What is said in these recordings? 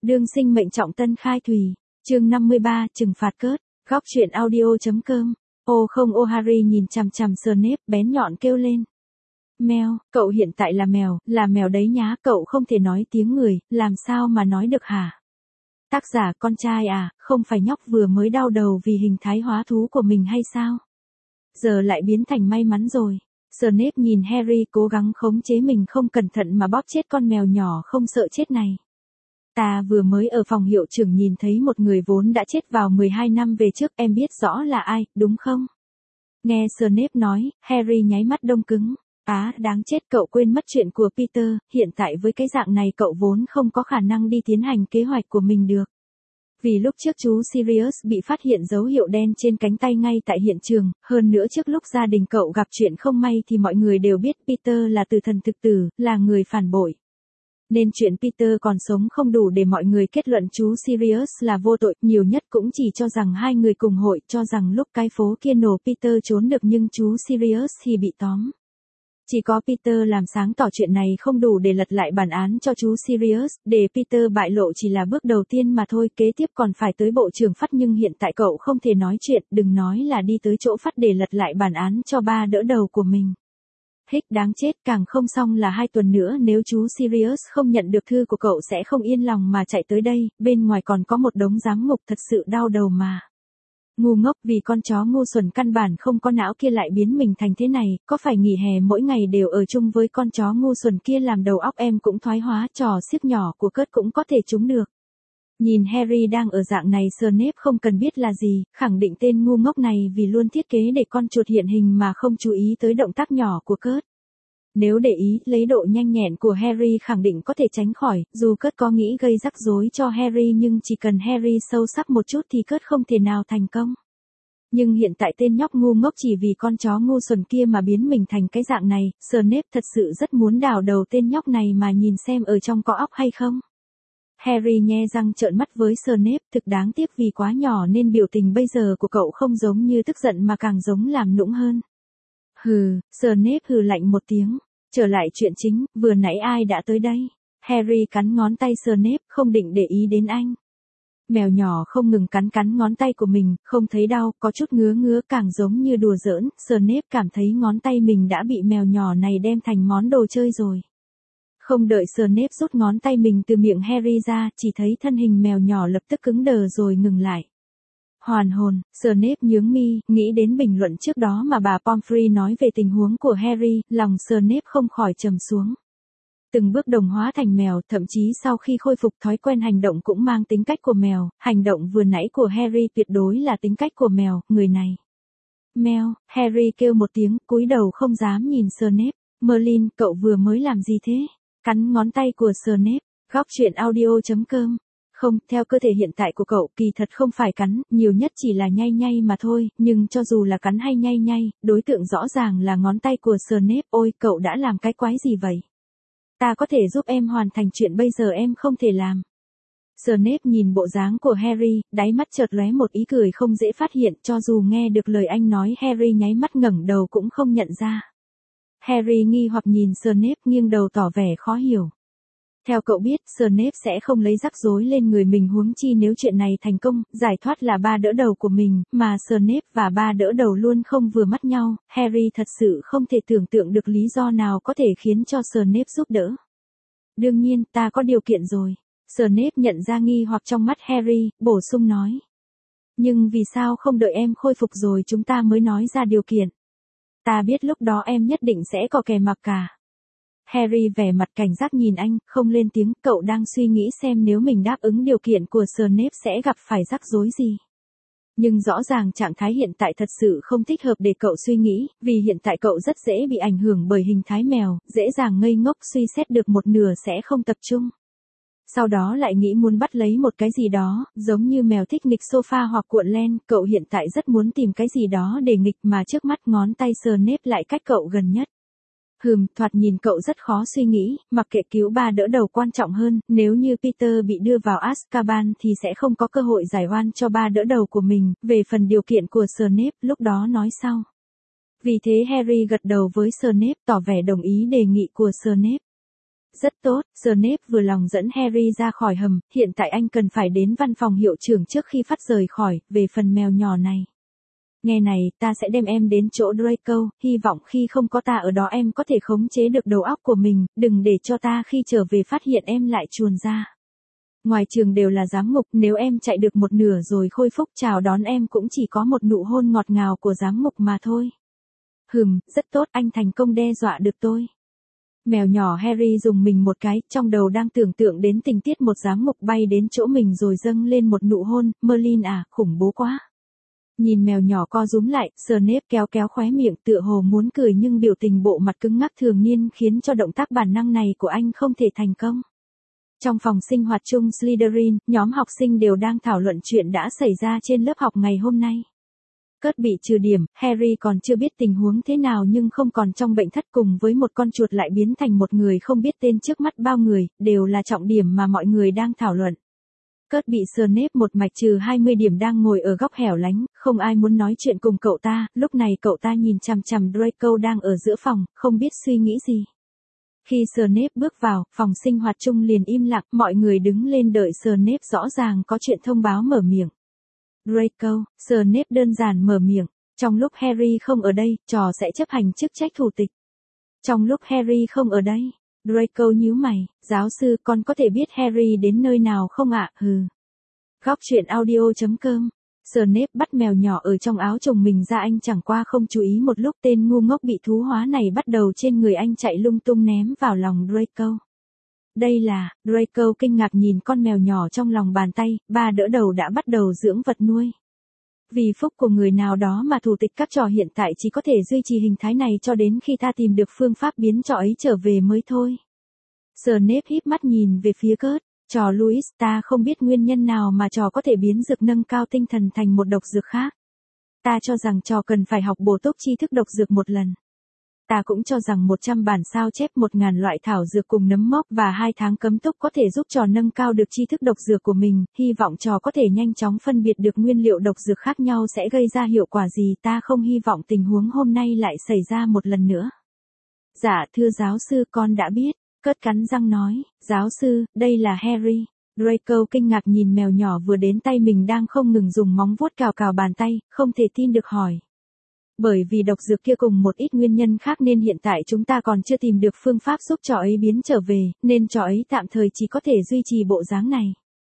Đương sinh mệnh trọng tân khai thủy. Chương 53, trừng phạt Kurt. Góc truyện audio.com. Ô không, ô Harry nhìn chằm chằm Snape bén nhọn kêu lên. Mèo, cậu hiện tại là mèo đấy nhá, cậu không thể nói tiếng người, làm sao mà nói được hả? Tác giả con trai à, không phải nhóc vừa mới đau đầu vì hình thái hóa thú của mình hay sao? Giờ lại biến thành may mắn rồi. Snape nhìn Harry cố gắng khống chế mình không cẩn thận mà bóp chết con mèo nhỏ không sợ chết này. Ta vừa mới ở phòng hiệu trưởng nhìn thấy một người vốn đã chết vào 12 năm về trước, em biết rõ là ai, đúng không? Nghe Snape nói, Harry nháy mắt đông cứng. Đáng chết, cậu quên mất chuyện của Peter, hiện tại với cái dạng này cậu vốn không có khả năng đi tiến hành kế hoạch của mình được. Vì lúc trước chú Sirius bị phát hiện dấu hiệu đen trên cánh tay ngay tại hiện trường, hơn nữa trước lúc gia đình cậu gặp chuyện không may thì mọi người đều biết Peter là tử thần thực tử, là người phản bội. Nên chuyện Peter còn sống không đủ để mọi người kết luận chú Sirius là vô tội, nhiều nhất cũng chỉ cho rằng hai người cùng hội, cho rằng lúc cái phố kia nổ Peter trốn được nhưng chú Sirius thì bị tóm. Chỉ có Peter làm sáng tỏ chuyện này không đủ để lật lại bản án cho chú Sirius, để Peter bại lộ chỉ là bước đầu tiên mà thôi, kế tiếp còn phải tới bộ trưởng Phát, nhưng hiện tại cậu không thể nói chuyện, đừng nói là đi tới chỗ Phát để lật lại bản án cho ba đỡ đầu của mình. Hích, đáng chết, càng không xong là 2 tuần nữa nếu chú Sirius không nhận được thư của cậu sẽ không yên lòng mà chạy tới đây, bên ngoài còn có một đống giám ngục, thật sự đau đầu mà. Ngu ngốc, vì con chó ngu xuẩn căn bản không có não kia lại biến mình thành thế này, có phải nghỉ hè mỗi ngày đều ở chung với con chó ngu xuẩn kia làm đầu óc em cũng thoái hóa, trò xiếc nhỏ của Kurt cũng có thể trúng được. Nhìn Harry đang ở dạng này, Snape không cần biết là gì, khẳng định tên ngu ngốc này vì luôn thiết kế để con chuột hiện hình mà không chú ý tới động tác nhỏ của Kurt. Nếu để ý, lấy độ nhanh nhẹn của Harry khẳng định có thể tránh khỏi, dù Kurt có nghĩ gây rắc rối cho Harry nhưng chỉ cần Harry sâu sắc một chút thì Kurt không thể nào thành công. Nhưng hiện tại tên nhóc ngu ngốc chỉ vì con chó ngu xuẩn kia mà biến mình thành cái dạng này, Snape thật sự rất muốn đào đầu tên nhóc này mà nhìn xem ở trong có óc hay không. Harry nhe răng trợn mắt với Snape, thực đáng tiếc vì quá nhỏ nên biểu tình bây giờ của cậu không giống như tức giận mà càng giống làm nũng hơn. Hừ, Snape hừ lạnh một tiếng. Trở lại chuyện chính, vừa nãy ai đã tới đây? Harry cắn ngón tay Snape, không định để ý đến anh. Mèo nhỏ không ngừng cắn ngón tay của mình, không thấy đau, có chút ngứa càng giống như đùa giỡn, Snape cảm thấy ngón tay mình đã bị mèo nhỏ này đem thành món đồ chơi rồi. Không đợi Snape rút ngón tay mình từ miệng Harry ra, chỉ thấy thân hình mèo nhỏ lập tức cứng đờ rồi ngừng lại. Hoàn hồn, Snape nhướng mi, nghĩ đến bình luận trước đó mà bà Pomfrey nói về tình huống của Harry, lòng Snape không khỏi trầm xuống. Từng bước đồng hóa thành mèo, thậm chí sau khi khôi phục thói quen hành động cũng mang tính cách của mèo, hành động vừa nãy của Harry tuyệt đối là tính cách của mèo, người này. Mèo, Harry kêu một tiếng, cúi đầu không dám nhìn Snape. Merlin, cậu vừa mới làm gì thế? Cắn ngón tay của Snape. Góc truyện audio.com. Không, theo cơ thể hiện tại của cậu, kỳ thật không phải cắn, nhiều nhất chỉ là nhay mà thôi, nhưng cho dù là cắn hay nhay, đối tượng rõ ràng là ngón tay của Snape. Ôi, cậu đã làm cái quái gì vậy? Ta có thể giúp em hoàn thành chuyện bây giờ em không thể làm. Snape nhìn bộ dáng của Harry, đáy mắt chợt lóe một ý cười không dễ phát hiện, cho dù nghe được lời anh nói Harry nháy mắt ngẩng đầu cũng không nhận ra. Harry nghi hoặc nhìn Snape nghiêng đầu tỏ vẻ khó hiểu. Theo cậu biết, Snape sẽ không lấy rắc rối lên người mình, huống chi nếu chuyện này thành công, giải thoát là ba đỡ đầu của mình, mà Snape và ba đỡ đầu luôn không vừa mắt nhau, Harry thật sự không thể tưởng tượng được lý do nào có thể khiến cho Snape giúp đỡ. Đương nhiên, ta có điều kiện rồi. Snape nhận ra nghi hoặc trong mắt Harry, bổ sung nói. Nhưng vì sao không đợi em khôi phục rồi chúng ta mới nói ra điều kiện? Ta biết lúc đó em nhất định sẽ có kè mặc cả. Harry vẻ mặt cảnh giác nhìn anh, không lên tiếng, cậu đang suy nghĩ xem nếu mình đáp ứng điều kiện của Snape sẽ gặp phải rắc rối gì. Nhưng rõ ràng trạng thái hiện tại thật sự không thích hợp để cậu suy nghĩ, vì hiện tại cậu rất dễ bị ảnh hưởng bởi hình thái mèo, dễ dàng ngây ngốc, suy xét được một nửa sẽ không tập trung. Sau đó lại nghĩ muốn bắt lấy một cái gì đó, giống như mèo thích nghịch sofa hoặc cuộn len, cậu hiện tại rất muốn tìm cái gì đó để nghịch mà trước mắt ngón tay Snape lại cách cậu gần nhất. Thoạt nhìn cậu rất khó suy nghĩ, mặc kệ cứu ba đỡ đầu quan trọng hơn, nếu như Peter bị đưa vào Azkaban thì sẽ không có cơ hội giải oan cho ba đỡ đầu của mình, về phần điều kiện của Snape, lúc đó nói sau. Vì thế Harry gật đầu với Snape tỏ vẻ đồng ý đề nghị của Snape. Rất tốt, Snape vừa lòng dẫn Harry ra khỏi hầm, hiện tại anh cần phải đến văn phòng hiệu trưởng trước khi phát rời khỏi, về phần mèo nhỏ này. Nghe này, ta sẽ đem em đến chỗ Draco, hy vọng khi không có ta ở đó em có thể khống chế được đầu óc của mình, đừng để cho ta khi trở về phát hiện em lại chuồn ra. Ngoài trường đều là giám ngục, nếu em chạy được một nửa rồi khôi phục chào đón em cũng chỉ có một nụ hôn ngọt ngào của giám ngục mà thôi. Rất tốt, anh thành công đe dọa được tôi. Mèo nhỏ Harry dùng mình một cái, trong đầu đang tưởng tượng đến tình tiết một giám ngục bay đến chỗ mình rồi dâng lên một nụ hôn, Merlin à, khủng bố quá. Nhìn mèo nhỏ co rúm lại, Snape kéo kéo khóe miệng tựa hồ muốn cười nhưng biểu tình bộ mặt cứng ngắc thường niên khiến cho động tác bản năng này của anh không thể thành công. Trong phòng sinh hoạt chung Slytherin, nhóm học sinh đều đang thảo luận chuyện đã xảy ra trên lớp học ngày hôm nay. Cớt bị trừ điểm, Harry còn chưa biết tình huống thế nào nhưng không còn trong bệnh thất cùng với một con chuột lại biến thành một người không biết tên trước mắt bao người, đều là trọng điểm mà mọi người đang thảo luận. Cớt bị Snape một mạch trừ 20 điểm đang ngồi ở góc hẻo lánh, không ai muốn nói chuyện cùng cậu ta, lúc này cậu ta nhìn chằm chằm Draco đang ở giữa phòng, không biết suy nghĩ gì. Khi Snape bước vào, phòng sinh hoạt chung liền im lặng, mọi người đứng lên đợi Snape rõ ràng có chuyện thông báo mở miệng. Draco, Snape đơn giản mở miệng, trong lúc Harry không ở đây, trò sẽ chấp hành chức trách thủ tịch. Trong lúc Harry không ở đây, Draco nhíu mày, giáo sư con có thể biết Harry đến nơi nào không ạ? Góc truyện audio.com. Snape bắt mèo nhỏ ở trong áo chồng mình ra, anh chẳng qua không chú ý một lúc tên ngu ngốc bị thú hóa này bắt đầu trên người anh chạy lung tung ném vào lòng Draco. Đây là, Draco kinh ngạc nhìn con mèo nhỏ trong lòng bàn tay, ba đỡ đầu đã bắt đầu dưỡng vật nuôi. Vì phúc của người nào đó mà thủ tịch các trò hiện tại chỉ có thể duy trì hình thái này cho đến khi ta tìm được phương pháp biến trò ấy trở về mới thôi. Snape híp mắt nhìn về phía Cớt, trò Louis, ta không biết nguyên nhân nào mà trò có thể biến dược nâng cao tinh thần thành một độc dược khác. Ta cho rằng trò cần phải học bổ túc tri thức độc dược một lần. Ta cũng cho rằng 100 bản sao chép 1000 loại thảo dược cùng nấm mốc và 2 tháng cấm túc có thể giúp trò nâng cao được tri thức độc dược của mình, hy vọng trò có thể nhanh chóng phân biệt được nguyên liệu độc dược khác nhau sẽ gây ra hiệu quả gì, ta không hy vọng tình huống hôm nay lại xảy ra một lần nữa. Dạ thưa giáo sư, con đã biết, Cớt cắn răng nói, giáo sư, đây là Harry. Draco kinh ngạc nhìn mèo nhỏ vừa đến tay mình đang không ngừng dùng móng vuốt cào cào bàn tay, không thể tin được hỏi. Bởi vì độc dược kia cùng một ít nguyên nhân khác nên hiện tại chúng ta còn chưa tìm được phương pháp giúp trò ấy biến trở về, nên trò ấy tạm thời chỉ có thể duy trì bộ dáng này.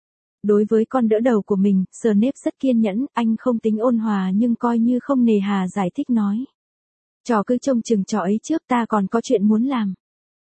Đối với con đỡ đầu của mình, Snape rất kiên nhẫn, anh không tính ôn hòa nhưng coi như không nề hà giải thích nói. Trò cứ trông chừng trò ấy trước, ta còn có chuyện muốn làm.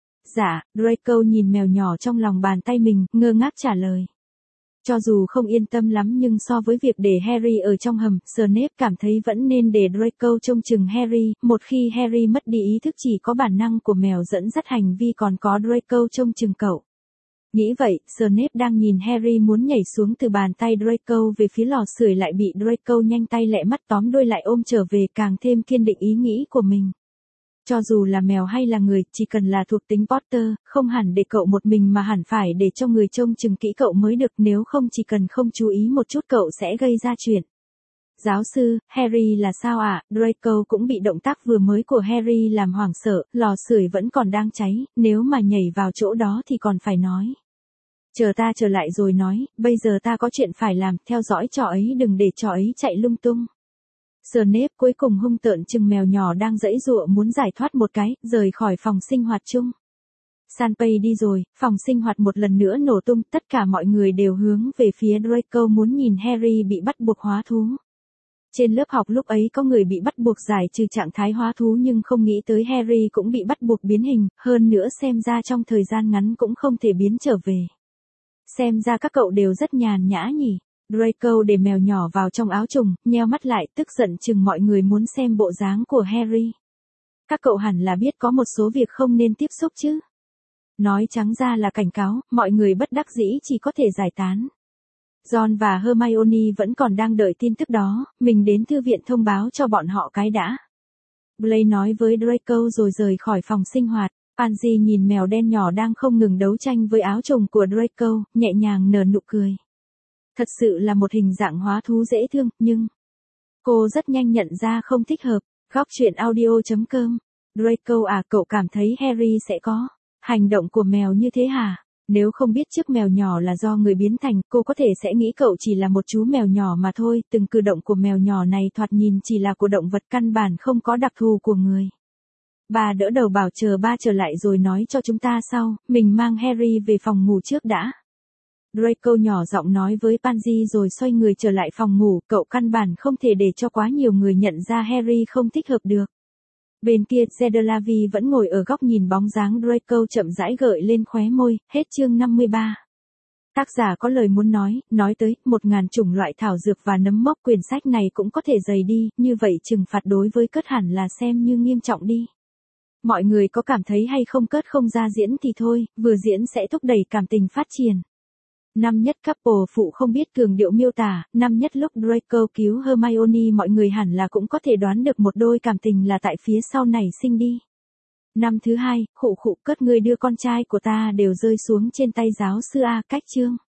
Dạ, Draco nhìn mèo nhỏ trong lòng bàn tay mình, ngơ ngác trả lời. Cho dù không yên tâm lắm nhưng so với việc để Harry ở trong hầm, Snape cảm thấy vẫn nên để Draco trông chừng Harry, một khi Harry mất đi ý thức chỉ có bản năng của mèo dẫn dắt hành vi còn có Draco trông chừng cậu. Nghĩ vậy, Snape đang nhìn Harry muốn nhảy xuống từ bàn tay Draco về phía lò sưởi lại bị Draco nhanh tay lẹ mắt tóm đuôi lại ôm trở về, càng thêm kiên định ý nghĩ của mình. Cho dù là mèo hay là người, chỉ cần là thuộc tính Potter, không hẳn để cậu một mình mà hẳn phải để cho người trông chừng kỹ cậu mới được, nếu không chỉ cần không chú ý một chút cậu sẽ gây ra chuyện. Giáo sư, Harry là sao ạ? Draco cũng bị động tác vừa mới của Harry làm hoảng sợ, lò sưởi vẫn còn đang cháy, nếu mà nhảy vào chỗ đó thì còn phải nói. Chờ ta trở lại rồi nói, bây giờ ta có chuyện phải làm, theo dõi trò ấy đừng để trò ấy chạy lung tung. Snape cuối cùng hung tợn chừng mèo nhỏ đang giãy giụa muốn giải thoát một cái, rời khỏi phòng sinh hoạt chung. Sanpei đi rồi, phòng sinh hoạt một lần nữa nổ tung, tất cả mọi người đều hướng về phía Draco muốn nhìn Harry bị bắt buộc hóa thú. Trên lớp học lúc ấy có người bị bắt buộc giải trừ trạng thái hóa thú nhưng không nghĩ tới Harry cũng bị bắt buộc biến hình, hơn nữa xem ra trong thời gian ngắn cũng không thể biến trở về. Xem ra các cậu đều rất nhàn nhã nhỉ. Draco để mèo nhỏ vào trong áo trùng, nheo mắt lại, tức giận chừng mọi người muốn xem bộ dáng của Harry. Các cậu hẳn là biết có một số việc không nên tiếp xúc chứ. Nói trắng ra là cảnh cáo, mọi người bất đắc dĩ chỉ có thể giải tán. Ron và Hermione vẫn còn đang đợi tin tức đó, mình đến thư viện thông báo cho bọn họ cái đã. Blaine nói với Draco rồi rời khỏi phòng sinh hoạt. Pansy nhìn mèo đen nhỏ đang không ngừng đấu tranh với áo trùng của Draco, nhẹ nhàng nở nụ cười. Thật sự là một hình dạng hóa thú dễ thương, nhưng cô rất nhanh nhận ra không thích hợp. Góc truyện audio.com. Draco à, cậu cảm thấy Harry sẽ có Hành động của mèo như thế hả? Nếu không biết chiếc mèo nhỏ là do người biến thành, cô có thể sẽ nghĩ cậu chỉ là một chú mèo nhỏ mà thôi, từng cử động của mèo nhỏ này thoạt nhìn chỉ là của động vật căn bản không có đặc thù của người. Bà đỡ đầu bảo chờ ba trở lại rồi nói cho chúng ta sau, mình mang Harry về phòng ngủ trước đã. Draco nhỏ giọng nói với Pansy rồi xoay người trở lại phòng ngủ, cậu căn bản không thể để cho quá nhiều người nhận ra Harry không thích hợp được. Bên kia Cedelavi vẫn ngồi ở góc nhìn bóng dáng Draco chậm rãi gợi lên khóe môi, hết chương 53. Tác giả có lời muốn nói tới 1000 chủng loại thảo dược và nấm mốc, quyển sách này cũng có thể dày đi, như vậy trừng phạt đối với Cớt hẳn là xem như nghiêm trọng đi. Mọi người có cảm thấy hay không Cớt không ra diễn thì thôi, vừa diễn sẽ thúc đẩy cảm tình phát triển. Năm nhất couple phụ không biết cường điệu miêu tả, năm nhất lúc Draco cứu Hermione mọi người hẳn là cũng có thể đoán được một đôi cảm tình là tại phía sau nảy sinh đi. Năm thứ hai, Cớt ngươi đưa con trai của ta đều rơi xuống trên tay giáo sư A. Cách chương.